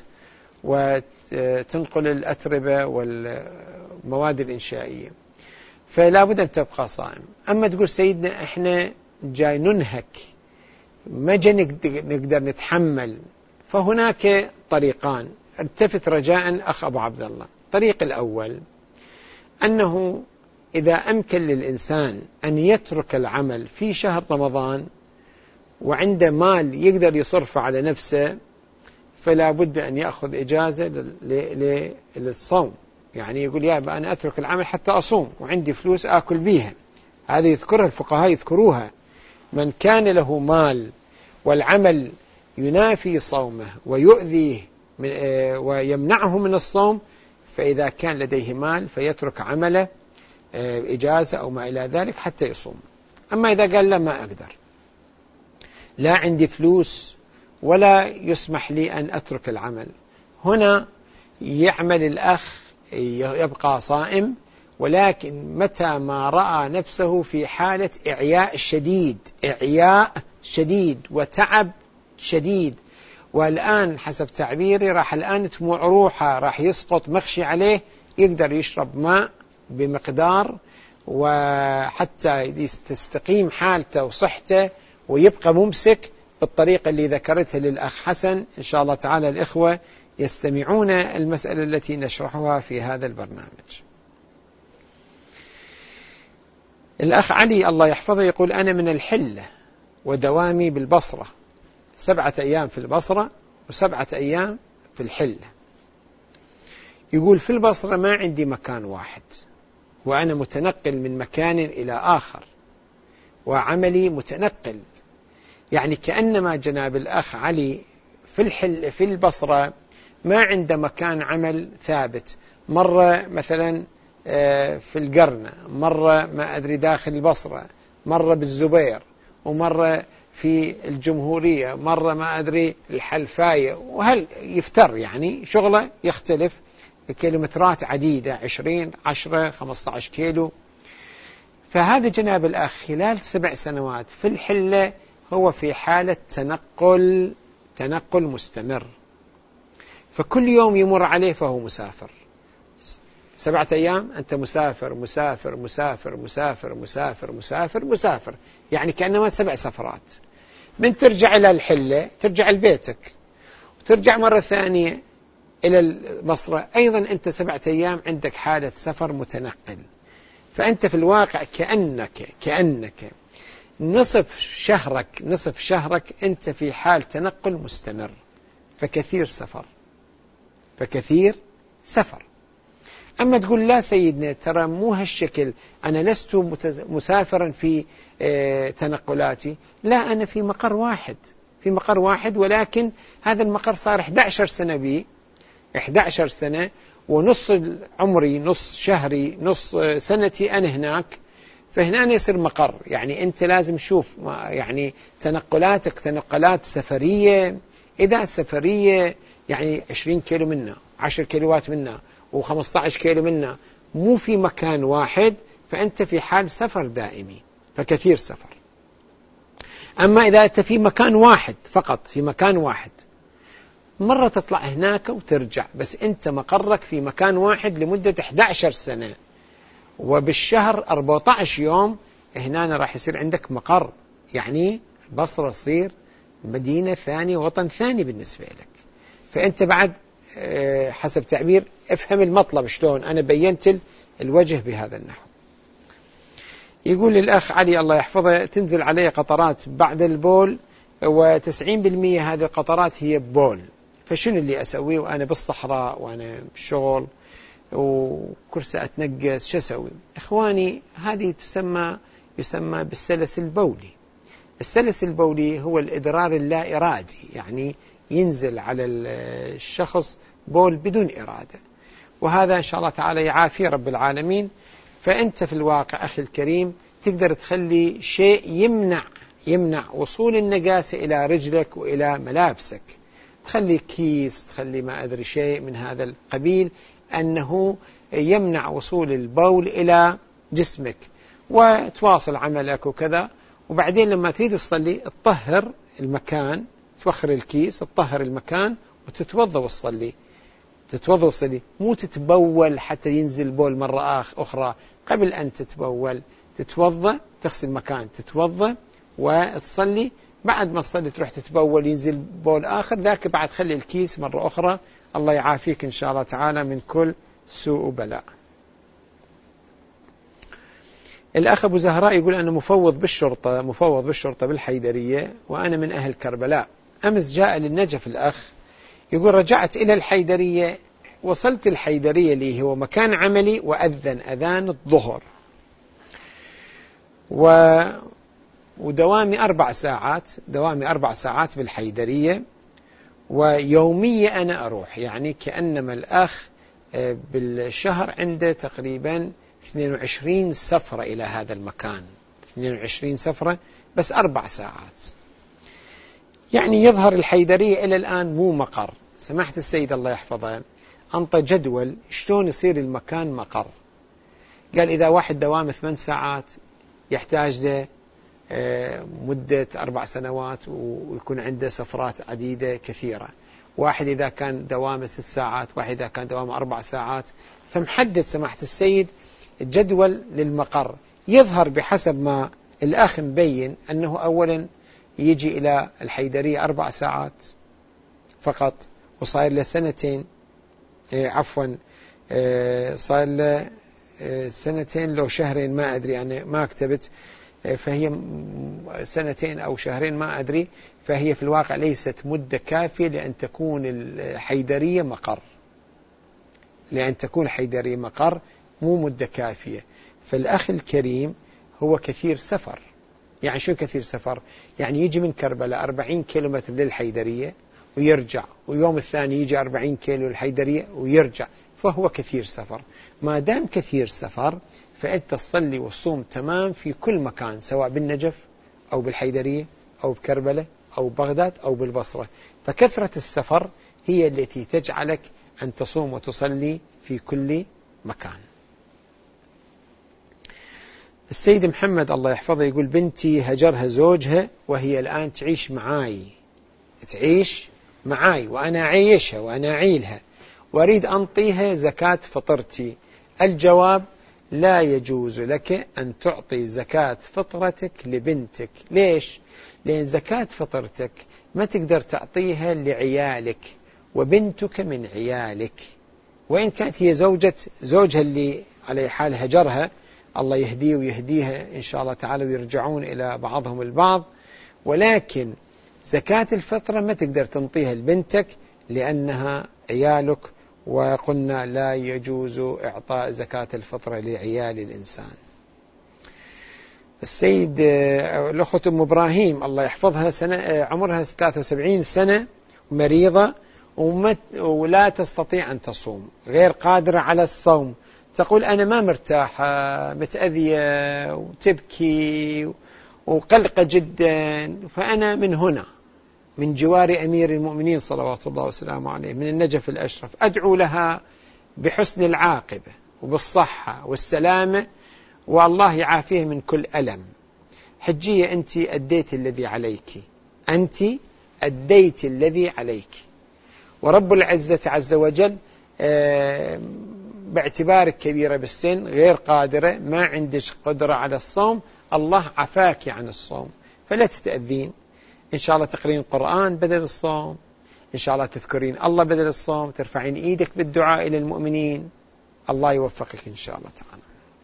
وتنقل الأتربة والمواد الإنشائية، فلا بد أن تبقى صائم. أما تقول سيدنا إحنا جاي ننهك ما جا نقدر نتحمل، فهناك طريقان، التفت رجاء أخ أبو عبد الله. الطريق الأول أنه إذا أمكن للإنسان أن يترك العمل في شهر رمضان وعنده مال يقدر يصرف على نفسه، فلا بد أن يأخذ إجازة للصوم، يعني يقول يا أنا أترك العمل حتى أصوم وعندي فلوس آكل بيها. هذه يذكرها الفقهاء يذكروها، من كان له مال والعمل ينافي صومه ويؤذيه ويمنعه من الصوم، فإذا كان لديه مال فيترك عمله إجازة أو ما إلى ذلك حتى يصوم. أما إذا قال لا ما أقدر، لا عندي فلوس ولا يسمح لي أن أترك العمل، هنا يعمل الأخ يبقى صائم، ولكن متى ما رأى نفسه في حالة إعياء شديد، إعياء شديد وتعب شديد، والآن حسب تعبيري راح الآن تموع روحه، راح يسقط مخشي عليه، يقدر يشرب ماء بمقدار وحتى تستقيم حالته وصحته ويبقى ممسك بالطريقة اللي ذكرتها للأخ حسن. إن شاء الله تعالى الإخوة يستمعون المسألة التي نشرحها في هذا البرنامج. الأخ علي الله يحفظه يقول أنا من الحلة ودوامي بالبصرة، سبعة أيام في البصرة وسبعة أيام في الحلة. يقول في البصرة ما عندي مكان واحد، وأنا متنقل من مكان إلى آخر وعملي متنقل، يعني كأنما جناب الأخ علي في الحل في البصرة ما عنده مكان عمل ثابت، مرة مثلا في القرنة، مرة ما أدري داخل البصرة، مرة بالزبير، ومرة في الجمهورية، مرة ما أدري الحلفاية، وهل يفتر يعني شغله يختلف كيلومترات عديدة، عشرين عشرة خمسة عشر كيلو. فهذا جناب الأخ خلال سبع سنوات في الحلة هو في حالة تنقل تنقل مستمر. فكل يوم يمر عليه فهو مسافر. سبعة أيام أنت مسافر مسافر مسافر مسافر مسافر مسافر مسافر، يعني كأنما سبع سفرات. من ترجع إلى الحلة ترجع لبيتك وترجع مرة ثانية إلى البصرة، أيضا أنت سبعة أيام عندك حالة سفر متنقل. فأنت في الواقع كأنك كأنك نصف شهرك نصف شهرك أنت في حال تنقل مستمر، فكثير سفر فكثير سفر. أما تقول لا سيدنا ترى مو هالشكل، أنا لست مسافرا في تنقلاتي، لا أنا في مقر واحد في مقر واحد ولكن هذا المقر صار إحدى عشرة سنة بي إحدى عشرة سنة، ونص عمري نص شهري نص سنتي أنا هناك، فهنا يصير مقر. يعني أنت لازم تشوف يعني تنقلاتك تنقلات سفرية، إذا سفرية يعني عشرين كيلو منا عشر كيلوات منا وخمسة عشر كيلو منا، مو في مكان واحد، فأنت في حال سفر دائمي فكثير سفر. أما إذا أنت في مكان واحد فقط في مكان واحد، مرة تطلع هناك وترجع، بس أنت مقرك في مكان واحد لمدة إحدى عشرة سنة، وبالشهر أربعة عشر يوم، هنا راح يصير عندك مقر. يعني البصرة تصير مدينة ثانية وطن ثاني بالنسبة لك. فأنت بعد حسب تعبير افهم المطلب شلون أنا بينت الوجه بهذا النحو. يقول الأخ علي الله يحفظه تنزل عليه قطرات بعد البول، وتسعين بالمئة هذه القطرات هي بول، فشنو اللي أسويه وأنا بالصحراء وأنا بالشغل وكرسة أتنقس، شو أسوي؟ إخواني هذه تسمى يسمى بالسلس البولي. السلس البولي هو الإدرار اللا إرادي، يعني ينزل على الشخص بول بدون إرادة، وهذا إن شاء الله تعالى يعافي رب العالمين. فأنت في الواقع أخي الكريم تقدر تخلي شيء يمنع يمنع وصول النجاسة إلى رجلك وإلى ملابسك، تخلي كيس، تخلي ما أدري شيء من هذا القبيل، أنه يمنع وصول البول إلى جسمك، وتواصل عملك وكذا. وبعدين لما تريد تصلي تطهر المكان، توخر الكيس، تطهر المكان وتتوضأ وتصلي تتوضأ وتصلي مو تتبول حتى ينزل بول مرة أخرى. قبل أن تتبول تتوضأ، تغسل مكان، تتوضأ وتصلي، بعد ما تصلي تروح تتبول ينزل بول آخر، ذاك بعد خلي الكيس مرة أخرى. الله يعافيك إن شاء الله تعالى من كل سوء وبلاء. الأخ أبو زهراء يقول أنا مفوض بالشرطة مفوض بالشرطة بالحيدرية، وأنا من أهل كربلاء. أمس جاء للنجف الأخ يقول رجعت إلى الحيدرية، وصلت الحيدرية اللي هو مكان عملي، وأذن أذان الظهر، و ودوامي أربع ساعات دوامي أربع ساعات بالحيدرية، ويومية أنا أروح، يعني كأنما الأخ بالشهر عنده تقريبا اثنين وعشرين سفرة إلى هذا المكان، اثنين وعشرين سفرة بس أربع ساعات. يعني يظهر الحيدرية إلى الآن مو مقر. سماحة السيد الله يحفظه أنطى جدول شلون يصير المكان مقر. قال إذا واحد دوامه ثمان ساعات يحتاج له مدة أربع سنوات ويكون عنده سفرات عديدة كثيرة. واحد إذا كان دوامه ست ساعات، واحد إذا كان دوامه أربع ساعات. فمحدد سماحة السيد الجدول للمقر. يظهر بحسب ما الأخ مبين أنه أولا يجي إلى الحيدرية أربع ساعات فقط، وصاير له سنتين إيه عفوا إيه صاير له إيه سنتين لو شهرين ما أدري، يعني ما كتبت، إيه فهي سنتين أو شهرين ما أدري. فهي في الواقع ليست مدة كافية لأن تكون الحيدرية مقر، لأن تكون الحيدرية مقر مو مدة كافية. فالأخ الكريم هو كثير سفر. يعني شو كثير سفر؟ يعني يجي من كربلاء أربعين كيلومتر للحيدرية ويرجع، ويوم الثاني يجي أربعين كيلو للحيدرية ويرجع، فهو كثير سفر. ما دام كثير سفر فأنت تصلي وتصوم تمام في كل مكان، سواء بالنجف أو بالحيدرية أو بكربلاء أو بغداد أو بالبصرة. فكثرة السفر هي التي تجعلك أن تصوم وتصلي في كل مكان. السيد محمد الله يحفظه يقول بنتي هجرها زوجها وهي الآن تعيش معاي تعيش معاي وأنا أعيشها وأنا أعيلها وأريد أنطيها زكاة فطرتي، الجواب لا يجوز لك أن تعطي زكاة فطرتك لبنتك. ليش؟ لأن زكاة فطرتك ما تقدر تعطيها لعيالك، وبنتك من عيالك، وإن كانت هي زوجة زوجها اللي على حال هجرها، الله يهديه ويهديها إن شاء الله تعالى ويرجعون إلى بعضهم البعض، ولكن زكاة الفطرة ما تقدر تنطيها لبنتك لأنها عيالك، وقلنا لا يجوز إعطاء زكاة الفطرة لعيال الإنسان. السيد الأخت أم إبراهيم الله يحفظها سنة عمرها ثلاثة وسبعين سنة، مريضة ولا تستطيع أن تصوم، غير قادرة على الصوم، تقول أنا ما مرتاحة، متأذية وتبكي وقلقة جدا، فأنا من هنا من جوار أمير المؤمنين صلوات الله وسلامه عليه من النجف الأشرف أدعو لها بحسن العاقبة وبالصحة والسلامة، والله يعافيه من كل ألم. حجية أنت أديت الذي عليك، أنت أديت الذي عليك، ورب العزة عز وجل باعتبارك كبيرة بالسن غير قادرة، ما عندك قدرة على الصوم، الله عفاك عن الصوم، فلا تتأذين. إن شاء الله تقرين القرآن بدل الصوم، إن شاء الله تذكرين الله بدل الصوم، ترفعين إيدك بالدعاء إلى المؤمنين، الله يوفقك إن شاء الله تعالى.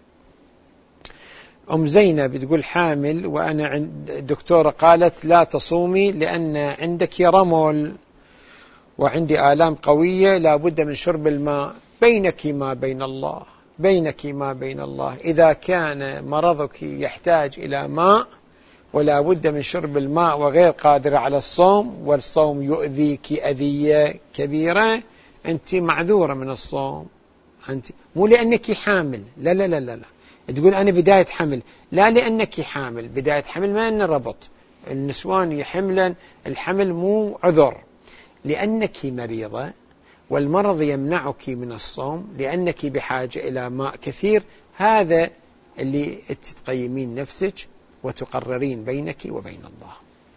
أم زينب بتقول حامل وأنا عند الدكتورة قالت لا تصومي لأن عندك رمل وعندي آلام قوية لا بد من شرب الماء. بينك ما بين الله، بينك ما بين الله، إذا كان مرضك يحتاج إلى ماء ولا بد من شرب الماء وغير قادرة على الصوم، والصوم يؤذيك أذية كبيرة، أنت معذورة من الصوم. أنت مو لأنك حامل، لا لا لا لا, لا. تقول أنا بداية حمل، لا لأنك حامل، بداية حمل ما أن ربط النسوان يحملن، الحمل مو عذر، لأنك مريضة والمرض يمنعك من الصوم لأنك بحاجة إلى ماء كثير، هذا اللي تقيمين نفسك وتقررين بينك وبين الله.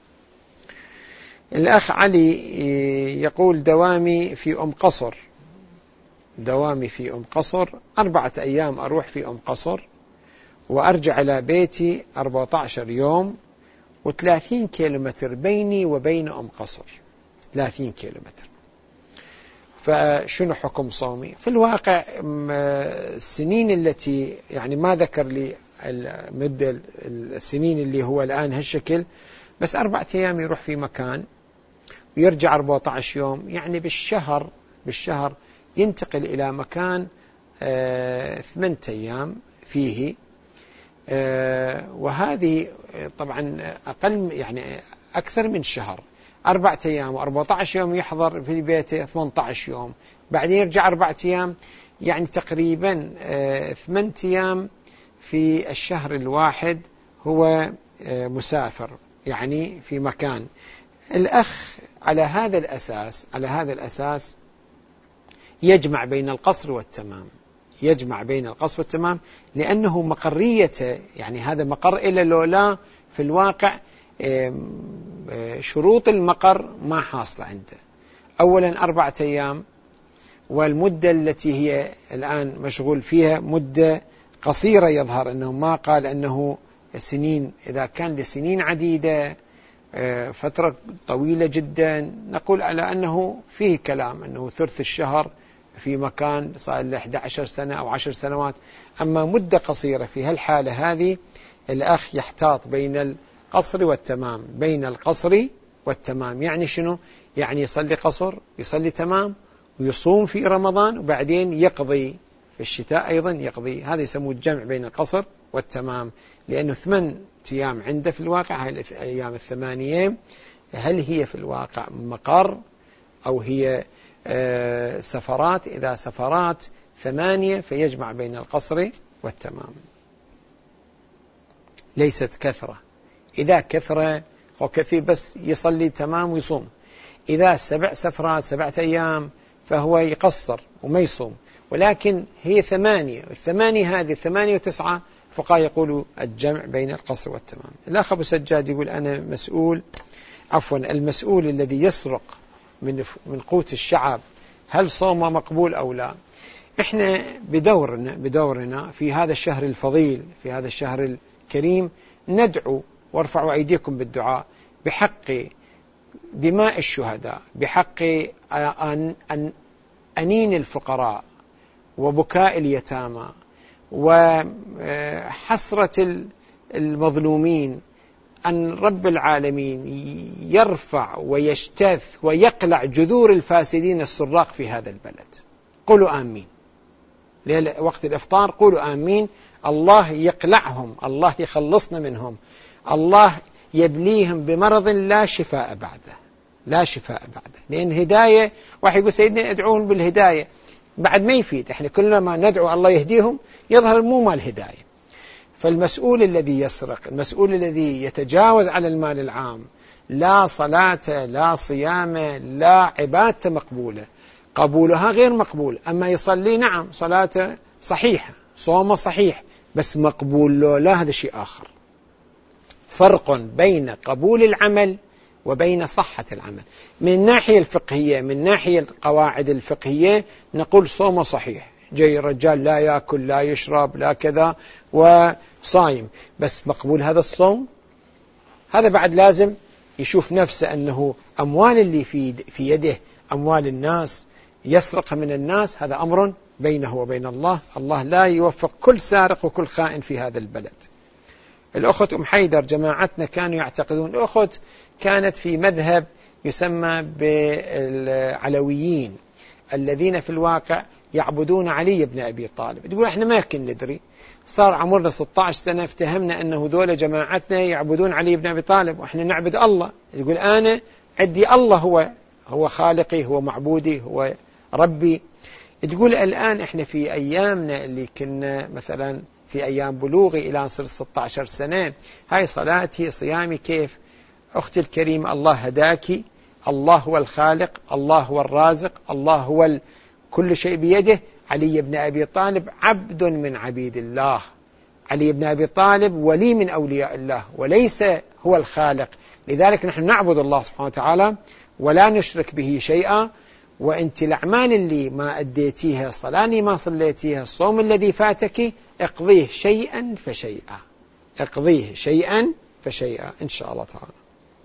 الأخ علي يقول دوامي في أم قصر، دوامي في أم قصر أربعة أيام أروح في أم قصر وأرجع إلى بيتي أربعة عشر يوم وثلاثين كيلومتر بيني وبين أم قصر، ثلاثين كيلومتر، فشنو حكم صومي؟ في الواقع السنين التي يعني ما ذكر لي المدة السنين اللي هو الآن هالشكل، بس أربعة أيام يروح في مكان ويرجع أربعة عشر يوم، يعني بالشهر بالشهر ينتقل إلى مكان آه ثمانية أيام فيه، آه وهذه طبعا أقل يعني أكثر من شهر، أربعة أيام وأربعة عشر يوم يحضر في بيته ثمانية عشر يوم، بعدين يرجع أربعة أيام، يعني تقريبا آه ثمانية أيام في الشهر الواحد هو آه مسافر، يعني في مكان. الأخ على هذا الأساس على هذا الأساس يجمع بين القصر والتمام، يجمع بين القصر والتمام، لأنه مقريته يعني هذا مقر إلا لولا في الواقع شروط المقر ما حاصلة عنده. أولا أربعة أيام، والمدة التي هي الآن مشغول فيها مدة قصيرة، يظهر أنه ما قال أنه سنين، إذا كان لسنين عديدة فترة طويلة جدا نقول على أنه فيه كلام أنه ثلث الشهر في مكان صار له إحدى عشرة سنة أو عشر سنوات. أما مدة قصيرة في هالحالة هذه الأخ يحتاط بين القصر والتمام، بين القصر والتمام. يعني شنو؟ يعني يصلي قصر، يصلي تمام، ويصوم في رمضان، وبعدين يقضي في الشتاء أيضا يقضي. هذا يسموه الجمع بين القصر والتمام، لأنه ثمان أيام عنده في الواقع. هاي الأيام الثمانية هل هي في الواقع مقر أو هي آه سفرات؟ إذا سفرات ثمانية فيجمع بين القصر والتمام، ليست كثرة. إذا كثرة أو كثير بس يصلي تمام ويصوم. إذا سبع سفرات سبعة أيام فهو يقصر وما يصوم. ولكن هي ثمانية، الثمانية هذه ثمانية وتسعة فقهاء يقولوا الجمع بين القصر والتمام. الأخ أبو سجاد يقول أنا مسؤول عفوا المسؤول الذي يسرق من من قوت الشعب، هل صومه مقبول أو لا؟ إحنا بدورنا بدورنا في هذا الشهر الفضيل، في هذا الشهر الكريم، ندعو وارفعوا أيديكم بالدعاء بحق دماء الشهداء، بحق أن أن أنين الفقراء وبكاء اليتامى وحسرة المظلومين، أن رب العالمين يرفع ويجتث ويقلع جذور الفاسدين السراق في هذا البلد. قولوا آمين. وقت الإفطار قولوا آمين. الله يقلعهم، الله يخلصنا منهم، الله يبليهم بمرض لا شفاء بعده، لا شفاء بعده. لأن هداية، واحد يقول سيدنا ادعون بالهداية، بعد ما يفيد. احنا كلنا ما ندعو الله يهديهم يظهر مو مال هداية. فالمسؤول الذي يسرق، المسؤول الذي يتجاوز على المال العام، لا صلاة لا صيام لا عبادة مقبولة، قبولها غير مقبول. أما يصلي نعم صلاة صحيحة، صوم صحيح، بس مقبول له لا، هذا شيء آخر. فرق بين قبول العمل وبين صحة العمل. من الناحية الفقهية، من الناحية القواعد الفقهية نقول صوم صحيح، جاي الرجال لا يأكل لا يشرب لا كذا وصايم، بس مقبول هذا الصوم؟ هذا بعد لازم يشوف نفسه أنه أموال اللي في في يده أموال الناس، يسرق من الناس، هذا أمر بينه وبين الله. الله لا يوفق كل سارق وكل خائن في هذا البلد. الأخت أم حيدر، جماعتنا كانوا يعتقدون، الأخت كانت في مذهب يسمى بالعلويين الذين في الواقع يعبدون علي بن أبي طالب. تقول احنا ما كنا ندري، صار عمرنا ستة عشر سنة افتهمنا أنه ذول جماعتنا يعبدون علي بن أبي طالب وإحنا نعبد الله. يقول أنا عندي الله هو هو خالقي، هو معبودي، هو ربي. تقول الآن إحنا في أيامنا اللي كنا مثلا في أيام بلوغي إلى صرت ستة عشر سنة، هاي صلاتي صيامي كيف؟ أختي الكريمة، الله هداكي، الله هو الخالق، الله هو الرازق، الله هو كل شيء بيده. علي بن أبي طالب عبد من عبيد الله، علي بن أبي طالب ولي من أولياء الله وليس هو الخالق. لذلك نحن نعبد الله سبحانه وتعالى ولا نشرك به شيئا. وأنت الأعمال اللي ما أديتيها، الصلاة ما صليتيها، الصوم الذي فاتك، اقضيه شيئا فشيئا، اقضيه شيئا فشيئا إن شاء الله تعالى.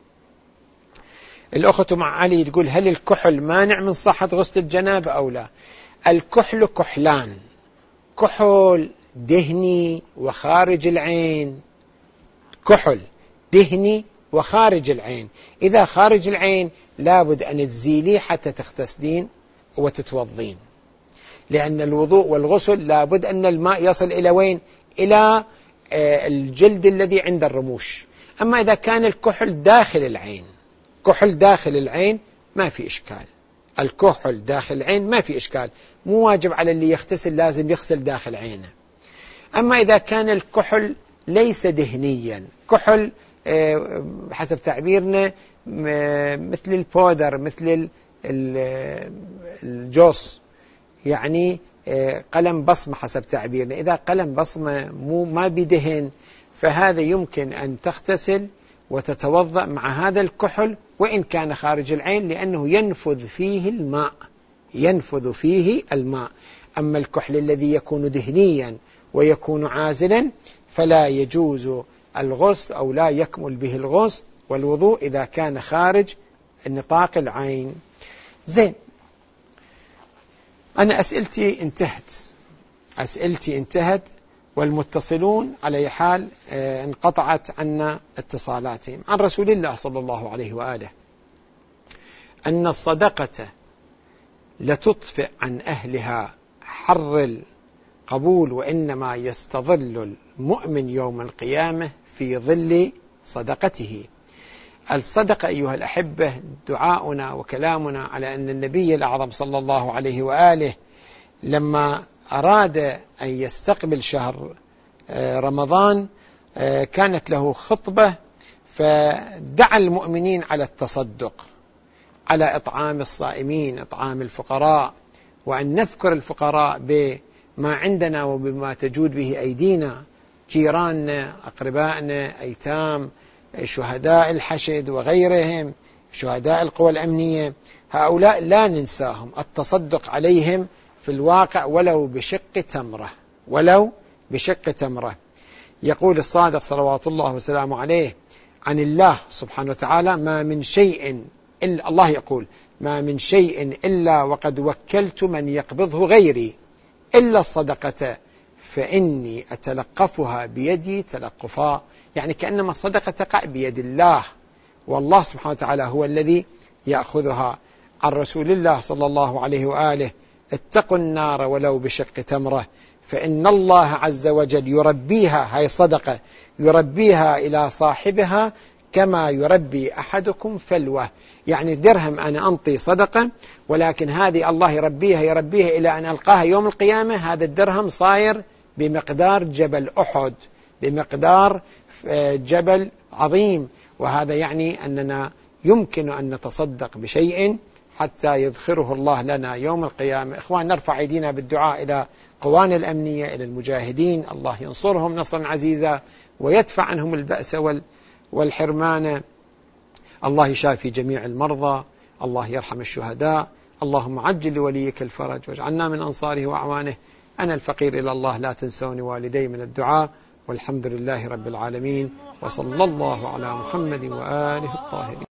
الأخت مع علي تقول هل الكحل مانع من صحة غسل الجنابة أو لا؟ الكحل كحلان، كحل دهني وخارج العين، كحل دهني وخارج العين. إذا خارج العين لابد أن تزيليه حتى تغتسلين وتتوضين، لأن الوضوء والغسل لابد أن الماء يصل إلى وين؟ إلى الجلد الذي عند الرموش. أما إذا كان الكحل داخل العين، كحل داخل العين ما في إشكال، الكحل داخل العين ما في إشكال، مو واجب على اللي يغتسل لازم يغسل داخل عينه. أما إذا كان الكحل ليس دهنيا، كحل حسب تعبيرنا مثل البودر، مثل الجوس، يعني قلم بصمة حسب تعبيرنا. إذا قلم بصمة مو ما بدهن، فهذا يمكن أن تغتسل وتتوضأ مع هذا الكحل وإن كان خارج العين، لأنه ينفذ فيه الماء، ينفذ فيه الماء. أما الكحل الذي يكون دهنيا ويكون عازلا فلا يجوز الغسل أو لا يكمل به الغسل والوضوء إذا كان خارج نطاق العين. زين، أنا أسئلتي انتهت، أسئلتي انتهت، والمتصلون على حال انقطعت عنا اتصالاتهم. عن رسول الله صلى الله عليه وآله أن الصدقة لتطفئ عن أهلها حر القبول، وإنما يستظل المؤمن يوم القيامة في ظل صدقته. الصدقة أيها الأحبة دعاؤنا وكلامنا على أن النبي الأعظم صلى الله عليه وآله لما أراد أن يستقبل شهر رمضان كانت له خطبة، فدعا المؤمنين على التصدق، على إطعام الصائمين، إطعام الفقراء، وأن نذكر الفقراء بما عندنا وبما تجود به أيدينا، جيراننا، أقربائنا، أيتام، شهداء الحشد وغيرهم، شهداء القوى الأمنية، هؤلاء لا ننساهم، التصدق عليهم في الواقع ولو بشق تمرة، ولو بشق تمرة. يقول الصادق صلوات الله وسلامه عليه عن الله سبحانه وتعالى: ما من شيء إلا، الله يقول: ما من شيء إلا وقد وكلت من يقبضه غيري إلا الصدقة فإني أتلقفها بيدي تلقفا. يعني كأنما الصدقة تقع بيد الله، والله سبحانه وتعالى هو الذي يأخذها. عن رسول الله صلى الله عليه وآله: اتقوا النار ولو بشق تمرة، فإن الله عز وجل يربيها، هاي صدقة، يربيها إلى صاحبها كما يربي أحدكم فلوة. يعني درهم أنا أنطي صدقة، ولكن هذه الله يربيها يربيها إلى أن ألقاها يوم القيامة، هذا الدرهم صاير بمقدار جبل أحد، بمقدار جبل عظيم. وهذا يعني أننا يمكن أن نتصدق بشيء حتى يذخره الله لنا يوم القيامة. إخوان، نرفع أيدينا بالدعاء إلى قوانا الأمنية، إلى المجاهدين، الله ينصرهم نصرا عزيزا ويدفع عنهم البأس والحرمان. الله يشافي جميع المرضى، الله يرحم الشهداء. اللهم عجل لوليك الفرج واجعلنا من أنصاره وأعوانه. أنا الفقير إلى الله، لا تنسوني والدي من الدعاء، والحمد لله رب العالمين، وصلى الله على محمد وآله الطاهرين.